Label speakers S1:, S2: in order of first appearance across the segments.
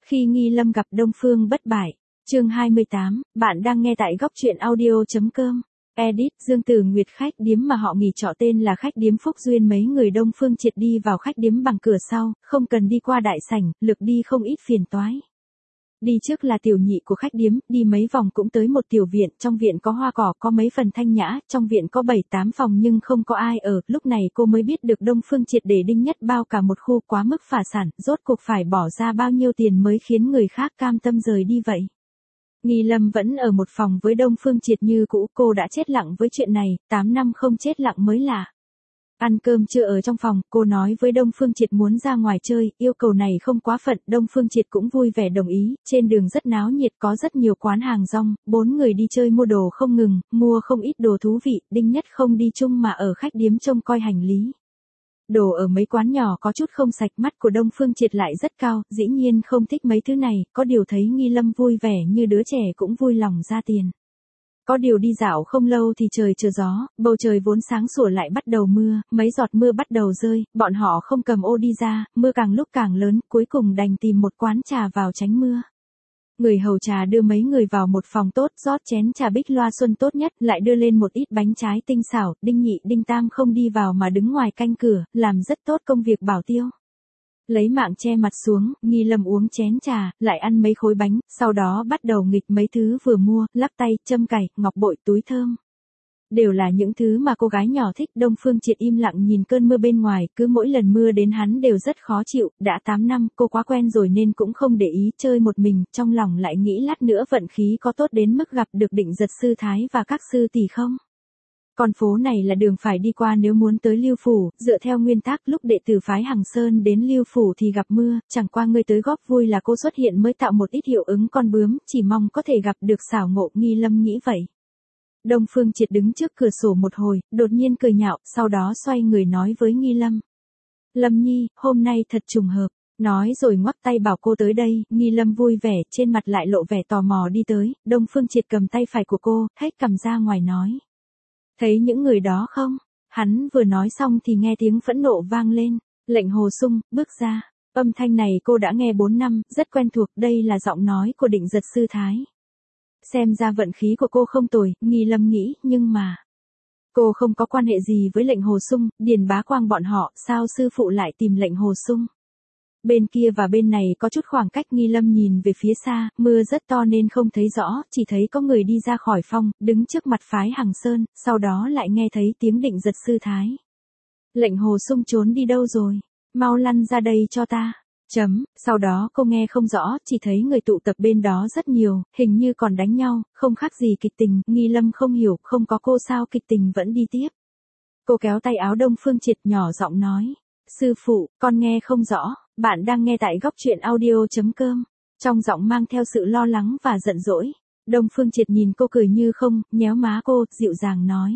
S1: Khi Nghi Lâm gặp Đông Phương Bất Bại. Chương 28, bạn đang nghe tại góc truyện audio.com. Edit, Dương Tử Nguyệt. Khách điếm mà họ nghỉ trọ tên là khách điếm Phúc Duyên. Mấy người Đông Phương Triệt đi vào khách điếm bằng cửa sau, không cần đi qua đại sảnh, lực đi không ít phiền toái. Đi trước là tiểu nhị của khách điếm, đi mấy vòng cũng tới một tiểu viện, trong viện có hoa cỏ, có mấy phần thanh nhã, trong viện có 7-8 phòng nhưng không có ai ở, lúc này cô mới biết được Đông Phương Triệt để Đinh Nhất bao cả một khu quá mức phá sản, rốt cuộc phải bỏ ra bao nhiêu tiền mới khiến người khác cam tâm rời đi vậy. Nghi Lâm vẫn ở một phòng với Đông Phương Triệt như cũ, cô đã chết lặng với chuyện này, 8 năm không chết lặng mới lạ. Ăn cơm trưa ở trong phòng, cô nói với Đông Phương Triệt muốn ra ngoài chơi, yêu cầu này không quá phận, Đông Phương Triệt cũng vui vẻ đồng ý, trên đường rất náo nhiệt có rất nhiều quán hàng rong, 4 người đi chơi mua đồ không ngừng, mua không ít đồ thú vị, Đinh Nhất không đi chung mà ở khách điếm trông coi hành lý. Đồ ở mấy quán nhỏ có chút không sạch, mắt của Đông Phương Triệt lại rất cao, dĩ nhiên không thích mấy thứ này, có điều thấy Nghi Lâm vui vẻ như đứa trẻ cũng vui lòng ra tiền. Có điều đi dạo không lâu thì trời trở gió, bầu trời vốn sáng sủa lại bắt đầu mưa, mấy giọt mưa bắt đầu rơi, bọn họ không cầm ô đi ra, mưa càng lúc càng lớn, cuối cùng đành tìm một quán trà vào tránh mưa. Người hầu trà đưa mấy người vào một phòng tốt, rót chén trà bích loa xuân tốt nhất, lại đưa lên một ít bánh trái tinh xảo, Đinh Nhị Đinh Tam không đi vào mà đứng ngoài canh cửa, làm rất tốt công việc bảo tiêu. Lấy mạng che mặt xuống, Nghi Lâm uống chén trà, lại ăn mấy khối bánh, sau đó bắt đầu nghịch mấy thứ vừa mua, lắc tay, châm cài, ngọc bội, túi thơm. Đều là những thứ mà cô gái nhỏ thích. Đông Phương Triệt im lặng nhìn cơn mưa bên ngoài, cứ mỗi lần mưa đến hắn đều rất khó chịu, đã 8 năm, cô quá quen rồi nên cũng không để ý, chơi một mình, trong lòng lại nghĩ lát nữa vận khí có tốt đến mức gặp được Định Giật sư thái và các sư tỷ không. Con phố này là đường phải đi qua nếu muốn tới Lưu Phủ, dựa theo nguyên tắc lúc đệ tử phái Hằng Sơn đến Lưu Phủ thì gặp mưa, chẳng qua ngươi tới góp vui là cô xuất hiện mới tạo một ít hiệu ứng con bướm, chỉ mong có thể gặp được xảo ngộ. Nghi Lâm nghĩ vậy. Đông Phương Triệt đứng trước cửa sổ một hồi, đột nhiên cười nhạo, sau đó xoay người nói với Nghi Lâm. Lâm Nhi, hôm nay thật trùng hợp. Nói rồi ngoắc tay bảo cô tới đây, Nghi Lâm vui vẻ, trên mặt lại lộ vẻ tò mò đi tới, Đông Phương Triệt cầm tay phải của cô, hét cầm ra ngoài nói. Thấy những người đó không? Hắn vừa nói xong thì nghe tiếng phẫn nộ vang lên. Lệnh Hồ Sung, bước ra. Âm thanh này cô đã nghe 4 năm, rất quen thuộc, đây là giọng nói của Định Giật sư thái. Xem ra vận khí của cô không tồi, Nghi Lâm nghĩ, nhưng mà cô không có quan hệ gì với Lệnh Hồ Sung, Điền Bá Quang bọn họ, sao sư phụ lại tìm Lệnh Hồ Sung? Bên kia và bên này có chút khoảng cách. Nghi Lâm nhìn về phía xa, mưa rất to nên không thấy rõ, chỉ thấy có người đi ra khỏi phòng, đứng trước mặt phái Hằng Sơn, sau đó lại nghe thấy tiếng Định Giật sư thái. Lệnh Hồ Sung trốn đi đâu rồi? Mau lăn ra đây cho ta. Sau đó cô nghe không rõ, chỉ thấy người tụ tập bên đó rất nhiều, hình như còn đánh nhau, không khác gì kịch tình. Nghi Lâm không hiểu, không có cô sao kịch tình vẫn đi tiếp. Cô kéo tay áo Đông Phương Triệt nhỏ giọng nói. Sư phụ, con nghe không rõ. Bạn đang nghe tại góc truyện audio.com. Trong giọng mang theo sự lo lắng và giận dỗi. Đông Phương Triệt nhìn cô cười như không, nhéo má cô, dịu dàng nói.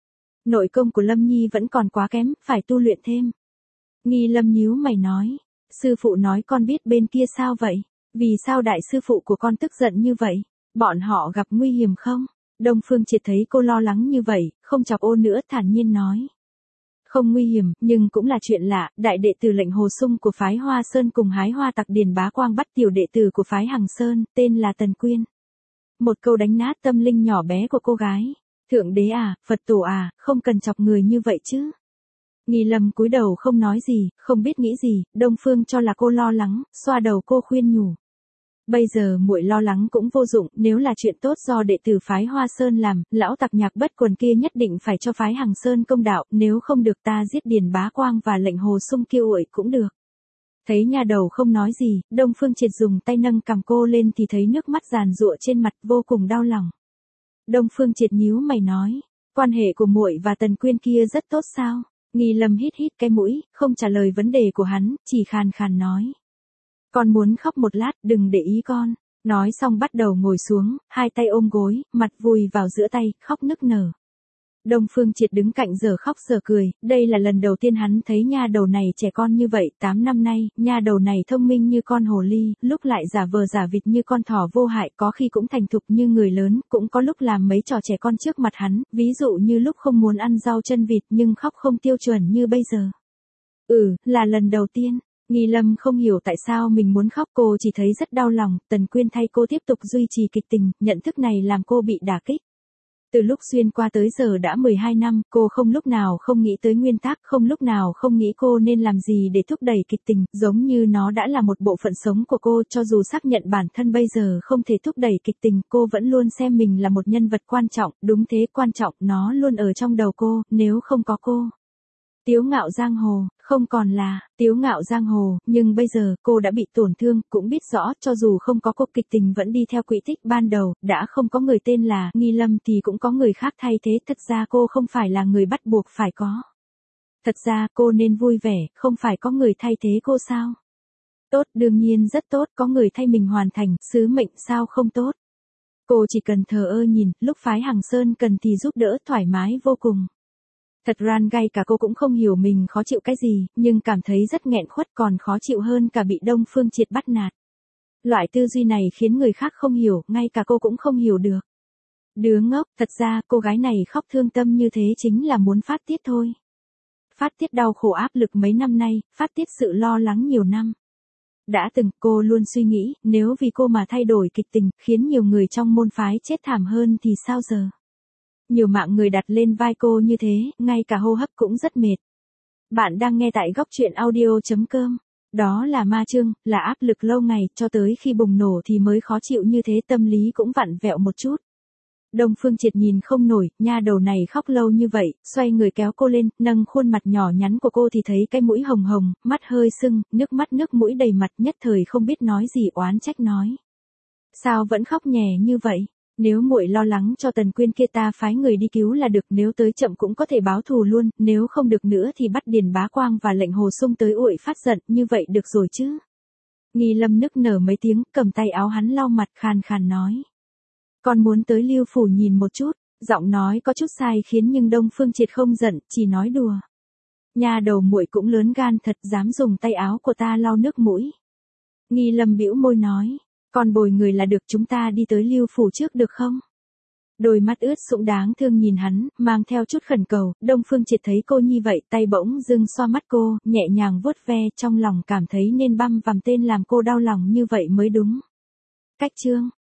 S1: Nội công của Lâm Nhi vẫn còn quá kém, phải tu luyện thêm. Nghi Lâm nhíu mày nói. Sư phụ nói con biết bên kia sao vậy? Vì sao đại sư phụ của con tức giận như vậy? Bọn họ gặp nguy hiểm không? Đông Phương Triệt thấy cô lo lắng như vậy, không chọc ô nữa, thản nhiên nói. Không nguy hiểm, nhưng cũng là chuyện lạ, đại đệ tử Lệnh Hồ Sung của phái Hoa Sơn cùng hái hoa tặc Điền Bá Quang bắt tiểu đệ tử của phái Hằng Sơn, tên là Tần Quyên. Một câu đánh nát tâm linh nhỏ bé của cô gái. Thượng đế à, Phật tổ à, không cần chọc người như vậy chứ. Nghi Lâm cúi đầu không nói gì, không biết nghĩ gì, Đông Phương cho là cô lo lắng, xoa đầu cô khuyên nhủ. Bây giờ muội lo lắng cũng vô dụng, nếu là chuyện tốt do đệ tử phái Hoa Sơn làm, lão tặc Nhạc Bất Quần kia nhất định phải cho phái Hằng Sơn công đạo, nếu không được ta giết Điền Bá Quang và Lệnh Hồ Sung kia uội cũng được. Thấy nha đầu không nói gì, Đông Phương Triệt dùng tay nâng cằm cô lên thì thấy nước mắt giàn giụa trên mặt, vô cùng đau lòng. Đông Phương Triệt nhíu mày nói, quan hệ của muội và Tần Quyên kia rất tốt sao? Nghi Lâm hít hít cái mũi, không trả lời vấn đề của hắn, chỉ khàn khàn nói. Con muốn khóc một lát, đừng để ý con. Nói xong bắt đầu ngồi xuống, hai tay ôm gối, mặt vùi vào giữa tay, khóc nức nở. Đông Phương Triệt đứng cạnh giờ khóc giờ cười, đây là lần đầu tiên hắn thấy nha đầu này trẻ con như vậy, 8 năm nay, nha đầu này thông minh như con hồ ly, lúc lại giả vờ giả vịt như con thỏ vô hại, có khi cũng thành thục như người lớn, cũng có lúc làm mấy trò trẻ con trước mặt hắn, ví dụ như lúc không muốn ăn rau chân vịt nhưng khóc không tiêu chuẩn như bây giờ. Là lần đầu tiên. Nghi Lâm không hiểu tại sao mình muốn khóc, cô chỉ thấy rất đau lòng, Tần Quyên thay cô tiếp tục duy trì kịch tình, nhận thức này làm cô bị đả kích. Từ lúc xuyên qua tới giờ đã 12 năm, cô không lúc nào không nghĩ tới nguyên tắc, không lúc nào không nghĩ cô nên làm gì để thúc đẩy kịch tình, giống như nó đã là một bộ phận sống của cô, cho dù xác nhận bản thân bây giờ không thể thúc đẩy kịch tình, cô vẫn luôn xem mình là một nhân vật quan trọng, đúng thế, quan trọng, nó luôn ở trong đầu cô, nếu không có cô. Tiếu ngạo giang hồ, không còn là tiếu ngạo giang hồ, nhưng bây giờ cô đã bị tổn thương, cũng biết rõ cho dù không có cô kịch tình vẫn đi theo quỹ tích ban đầu, đã không có người tên là Nghi Lâm thì cũng có người khác thay thế, thật ra cô không phải là người bắt buộc phải có. Thật ra cô nên vui vẻ, không phải có người thay thế cô sao? Tốt, đương nhiên rất tốt, có người thay mình hoàn thành sứ mệnh sao không tốt. Cô chỉ cần thờ ơ nhìn, lúc phái Hằng Sơn cần thì giúp đỡ, thoải mái vô cùng. Thật ra ngay cả cô cũng không hiểu mình khó chịu cái gì, nhưng cảm thấy rất nghẹn khuất, còn khó chịu hơn cả bị Đông Phương Triệt bắt nạt. Loại tư duy này khiến người khác không hiểu, ngay cả cô cũng không hiểu được. Đứa ngốc, thật ra cô gái này khóc thương tâm như thế chính là muốn phát tiết thôi. Phát tiết đau khổ áp lực mấy năm nay, phát tiết sự lo lắng nhiều năm. Đã từng, cô luôn suy nghĩ, nếu vì cô mà thay đổi kịch tình, khiến nhiều người trong môn phái chết thảm hơn thì sao giờ? Nhiều mạng người đặt lên vai cô như thế, ngay cả hô hấp cũng rất mệt. Bạn đang nghe tại góc truyện audio.com. Đó là ma chương, là áp lực lâu ngày, cho tới khi bùng nổ thì mới khó chịu như thế, tâm lý cũng vặn vẹo một chút. Đông Phương Triệt nhìn không nổi, nha đầu này khóc lâu như vậy, xoay người kéo cô lên, nâng khuôn mặt nhỏ nhắn của cô thì thấy cái mũi hồng hồng, mắt hơi sưng, nước mũi đầy mặt, nhất thời không biết nói gì, oán trách nói. Sao vẫn khóc nhè như vậy? Nếu muội lo lắng cho Tần Quyên kia ta phái người đi cứu là được, nếu tới chậm cũng có thể báo thù luôn, nếu không được nữa thì bắt Điền Bá Quang và lệnh Hồ Sung tới uội phát giận, như vậy được rồi chứ. Nghi Lâm nức nở mấy tiếng, cầm tay áo hắn lau mặt, khàn khàn nói. Con muốn tới Lưu Phủ nhìn một chút, giọng nói có chút sai khiến nhưng Đông Phương Triệt không giận, chỉ nói đùa. Nhà đầu muội cũng lớn gan thật, dám dùng tay áo của ta lau nước mũi. Nghi Lâm bĩu môi nói. Còn bồi người là được, chúng ta đi tới Lưu Phủ trước được không? Đôi mắt ướt sũng đáng thương nhìn hắn, mang theo chút khẩn cầu, Đông Phương Triệt thấy cô như vậy, tay bỗng dưng xoa mắt cô, nhẹ nhàng vuốt ve, trong lòng cảm thấy nên băm vằm tên làm cô đau lòng như vậy mới đúng. Cách chương.